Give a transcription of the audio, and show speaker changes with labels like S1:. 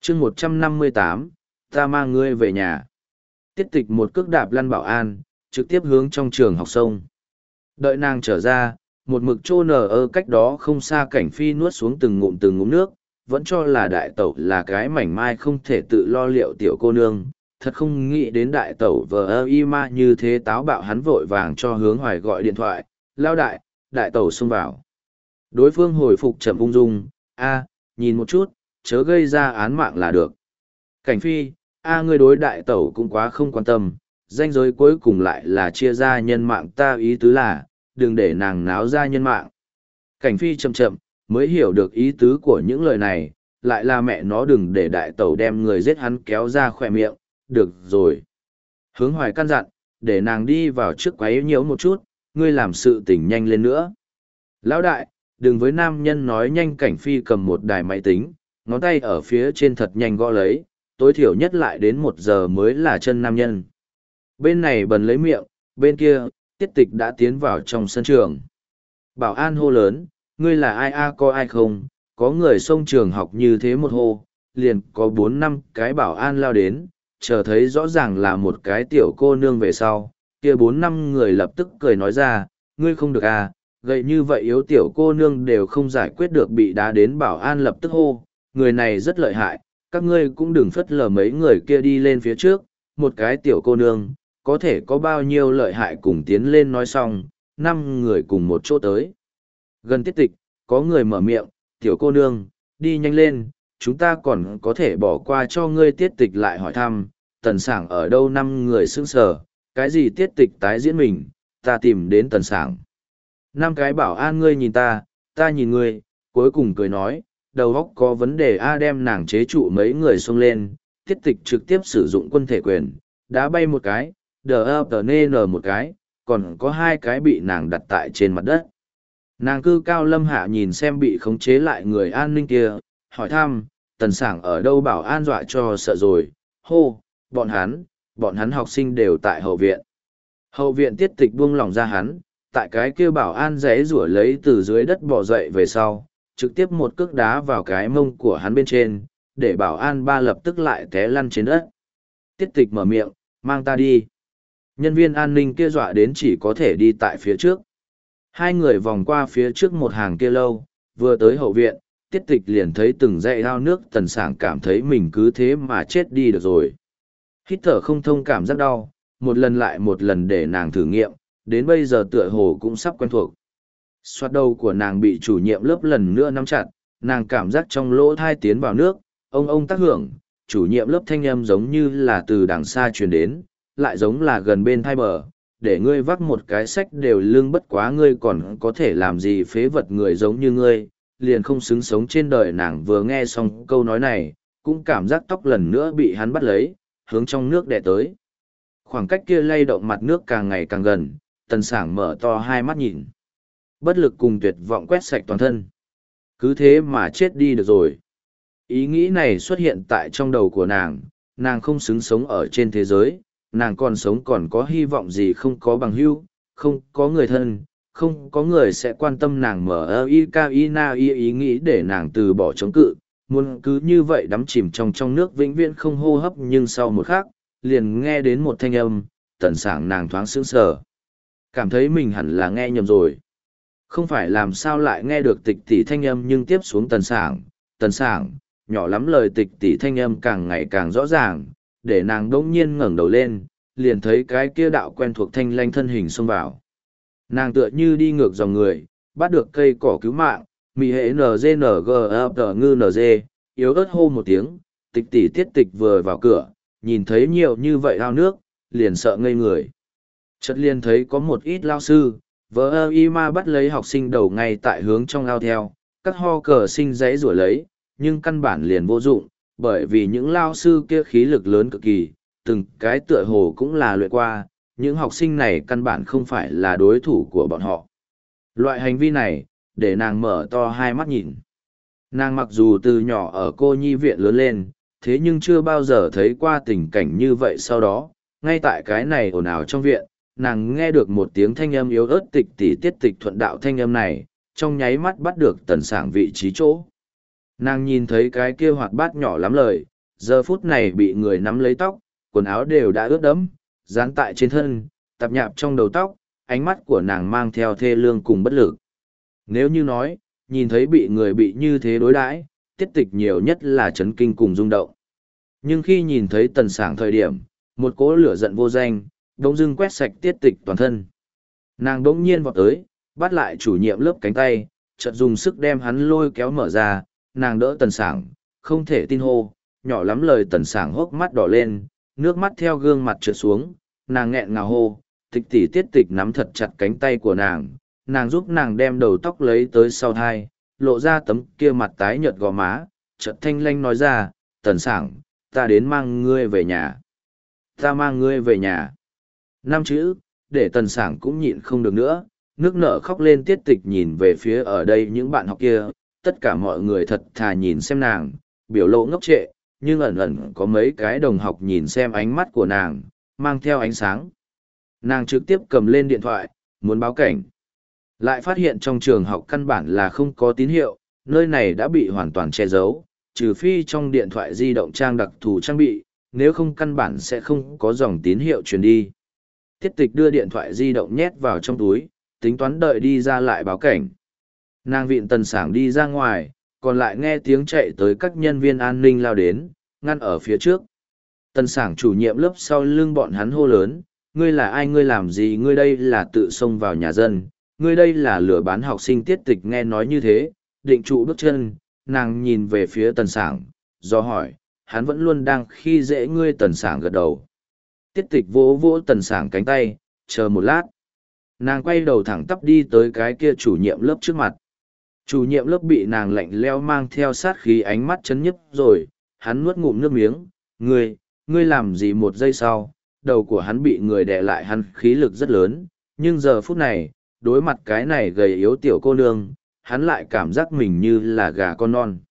S1: chương 158, ta mang ngươi về nhà. Tiết tịch một cước đạp lăn Bảo An, trực tiếp hướng trong trường học sông. Đợi nàng trở ra, một mực trô nở ở cách đó không xa Cảnh Phi nuốt xuống từng ngụm nước, vẫn cho là đại tẩu là cái mảnh mai không thể tự lo liệu tiểu cô nương. Thật không nghĩ đến đại tẩu vờ ơ y ma như thế, táo bạo. Hắn vội vàng cho Hướng Hoài gọi điện thoại. Lao đại tẩu xông vào. Đối phương hồi phục chậm ung dung. Nhìn một chút, chớ gây ra án mạng là được. Cảnh Phi, ngươi đối đại tẩu cũng quá không quan tâm, danh giới cuối cùng lại là chia ra nhân mạng, ta ý tứ là, đừng để nàng náo ra nhân mạng. Cảnh Phi chậm mới hiểu được ý tứ của những lời này, lại là mẹ nó đừng để đại tẩu đem người giết hắn kéo ra khỏe miệng, được rồi. Hướng Hoài căn dặn, để nàng đi vào trước quấy nhiễu một chút, ngươi làm sự tỉnh nhanh lên nữa. Lão đại, đừng với nam nhân nói nhanh. Cảnh Phi cầm một đài máy tính, ngón tay ở phía trên thật nhanh gõ lấy, tối thiểu nhất lại đến 1 giờ mới là chân nam nhân. Bên này bần lấy miệng, bên kia, Tiết Tịch đã tiến vào trong sân trường. Bảo an hô lớn, ngươi là ai có ai không, có người xông trường học như thế một hô, liền có 4-5 cái bảo an lao đến, chờ thấy rõ ràng là một cái tiểu cô nương về sau, kia 4-5 người lập tức cười nói ra, ngươi không được gậy như vậy yếu tiểu cô nương đều không giải quyết được, bị đá đến. Bảo an lập tức hô, người này rất lợi hại, các ngươi cũng đừng phất lờ mấy người kia đi lên phía trước, một cái tiểu cô nương, có thể có bao nhiêu lợi hại, cùng tiến lên. Nói xong, 5 người cùng một chỗ tới. Gần Tiết Tịch, có người mở miệng, tiểu cô nương, đi nhanh lên, chúng ta còn có thể bỏ qua cho ngươi. Tiết Tịch lại hỏi thăm, Tần Sảng ở đâu? 5 người sững sờ, cái gì Tiết Tịch tái diễn mình, ta tìm đến Tần Sảng. 5 cái bảo an ngươi nhìn ta nhìn ngươi, cuối cùng cười nói, đầu óc có vấn đề đem nàng chế trụ. Mấy người xông lên, Tiết Tịch trực tiếp sử dụng quân thể quyền, đá bay một cái, DFTN một cái, còn có 2 cái bị nàng đặt tại trên mặt đất. Nàng cư cao lâm hạ nhìn xem bị khống chế lại người an ninh kia, hỏi thăm, Tần Sảng ở đâu? Bảo an dọa cho sợ rồi, hô, bọn hắn học sinh đều tại hậu viện. Hậu viện. Tiết Tịch buông lỏng ra hắn, tại cái kia bảo an giãy giụa lấy từ dưới đất bò dậy về sau, trực tiếp một cước đá vào cái mông của hắn bên trên, để bảo an ba lập tức lại té lăn trên đất. Tiết Tịch mở miệng, mang ta đi. Nhân viên an ninh kia dọa đến chỉ có thể đi tại phía trước. 2 người vòng qua phía trước một hàng kia lâu, vừa tới hậu viện, Tiết Tịch liền thấy từng dãy ao nước. Tần Sảng cảm thấy mình cứ thế mà chết đi được rồi. Hít thở không thông, cảm giác đau, một lần lại một lần để nàng thử nghiệm, đến bây giờ tựa hồ cũng sắp quen thuộc. Xoát đầu của nàng bị chủ nhiệm lớp lần nữa nắm chặt, nàng cảm giác trong lỗ thai tiến vào nước, ông tác hưởng, chủ nhiệm lớp thanh âm giống như là từ đằng xa truyền đến, lại giống là gần bên thai bờ, để ngươi vác một cái sách đều lưng, bất quá ngươi còn có thể làm gì, phế vật, người giống như ngươi, liền không xứng sống trên đời. Nàng vừa nghe xong câu nói này, cũng cảm giác tóc lần nữa bị hắn bắt lấy, hướng trong nước đè tới. Khoảng cách kia lay động mặt nước càng ngày càng gần, Tần Sảng mở to hai mắt nhìn. Bất lực cùng tuyệt vọng quét sạch toàn thân. Cứ thế mà chết đi được rồi. Ý nghĩ này xuất hiện tại trong đầu của nàng không xứng sống ở trên thế giới, nàng còn sống còn có hy vọng gì? Không có bằng hữu, không có người thân, không có người sẽ quan tâm nàng. Ý nghĩ để nàng từ bỏ chống cự, muốn cứ như vậy đắm chìm trong nước vĩnh viễn không hô hấp. Nhưng sau một khắc, liền nghe đến một thanh âm. Tần Sảng. Nàng thoáng sững sờ, cảm thấy mình hẳn là nghe nhầm rồi. Không phải làm sao lại nghe được Tịch tỷ thanh âm, nhưng tiếp xuống Tần Sảng, nhỏ lắm. Lời Tịch tỷ thanh âm càng ngày càng rõ ràng, để nàng đỗng nhiên ngẩng đầu lên, liền thấy cái kia đạo quen thuộc thanh lanh thân hình xông vào. Nàng tựa như đi ngược dòng người, bắt được cây cỏ cứu mạng, mì hệ NG, yếu ớt hô một tiếng. Tịch tỷ. Tiết Tịch vừa vào cửa, nhìn thấy nhiều như vậy ao nước, liền sợ ngây người. Chợt liền thấy có một ít lao sư, vờ y ma bắt lấy học sinh đầu ngay tại hướng trong ao theo, các ho cờ sinh giãy giụa lấy, nhưng căn bản liền vô dụng, bởi vì những lao sư kia khí lực lớn cực kỳ, từng cái tựa hồ cũng là luyện qua, những học sinh này căn bản không phải là đối thủ của bọn họ. Loại hành vi này, để nàng mở to hai mắt nhìn. Nàng mặc dù từ nhỏ ở cô nhi viện lớn lên, thế nhưng chưa bao giờ thấy qua tình cảnh như vậy. Sau đó, ngay tại cái này ồn ào trong viện, nàng nghe được một tiếng thanh âm yếu ớt. Tịch tỷ. Tiết Tịch thuận đạo thanh âm này, trong nháy mắt bắt được Tần Sảng vị trí chỗ. Nàng nhìn thấy cái kia hoạt bát nhỏ lắm lời, giờ phút này bị người nắm lấy tóc, quần áo đều đã ướt đẫm, dán tại trên thân, tạp nhạp trong đầu tóc, ánh mắt của nàng mang theo thê lương cùng bất lực. Nếu như nói, nhìn thấy bị người bị như thế đối đãi, tiết tịch nhiều nhất là chấn kinh cùng rung động. Nhưng khi nhìn thấy Tần Sảng thời điểm, một cỗ lửa giận vô danh, đống dưng quét sạch tiết tịch toàn thân. Nàng đống nhiên vọt tới, bắt lại chủ nhiệm lớp cánh tay, chợt dùng sức đem hắn lôi kéo mở ra, nàng đỡ Tần Sảng, không thể tin hô, nhỏ lắm lời. Tần Sảng hốc mắt đỏ lên, nước mắt theo gương mặt trượt xuống, nàng nghẹn ngào hô, tịch tỷ. Tiết tịch nắm thật chặt cánh tay của nàng giúp nàng đem đầu tóc lấy tới sau thai, lộ ra tấm kia mặt tái nhợt gò má, chợt thanh lanh nói ra, Tần Sảng, ta đến mang ngươi về nhà. Ta mang ngươi về nhà. 5 chữ, để Tần Sảng cũng nhịn không được nữa, nước nở khóc lên. Tiết tịch nhìn về phía ở đây những bạn học kia, tất cả mọi người thật thà nhìn xem nàng, biểu lộ ngốc trệ, nhưng ẩn ẩn có mấy cái đồng học nhìn xem ánh mắt của nàng, mang theo ánh sáng. Nàng trực tiếp cầm lên điện thoại, muốn báo cảnh. Lại phát hiện trong trường học căn bản là không có tín hiệu, nơi này đã bị hoàn toàn che giấu, trừ phi trong điện thoại di động trang đặc thù trang bị, nếu không căn bản sẽ không có dòng tín hiệu truyền đi. Tiết tịch đưa điện thoại di động nhét vào trong túi, tính toán đợi đi ra lại báo cảnh. Nàng vịn Tần Sảng đi ra ngoài, còn lại nghe tiếng chạy tới các nhân viên an ninh lao đến, ngăn ở phía trước. Tần Sảng chủ nhiệm lớp sau lưng bọn hắn hô lớn, ngươi là ai, ngươi làm gì, ngươi đây là tự xông vào nhà dân, ngươi đây là lừa bán học sinh. Tiết tịch nghe nói như thế, định trụ bước chân, nàng nhìn về phía Tần Sảng, do hỏi, hắn vẫn luôn đang khi dễ ngươi. Tần Sảng gật đầu. Tiết tịch vỗ vỗ Tần Sảng cánh tay, chờ một lát. Nàng quay đầu thẳng tắp đi tới cái kia chủ nhiệm lớp trước mặt. Chủ nhiệm lớp bị nàng lạnh lẽo mang theo sát khí ánh mắt chấn nhấp rồi, hắn nuốt ngụm nước miếng, ngươi làm gì? 1 giây sau, đầu của hắn bị người đè lại, hắn khí lực rất lớn, nhưng giờ phút này, đối mặt cái này gầy yếu tiểu cô nương, hắn lại cảm giác mình như là gà con non.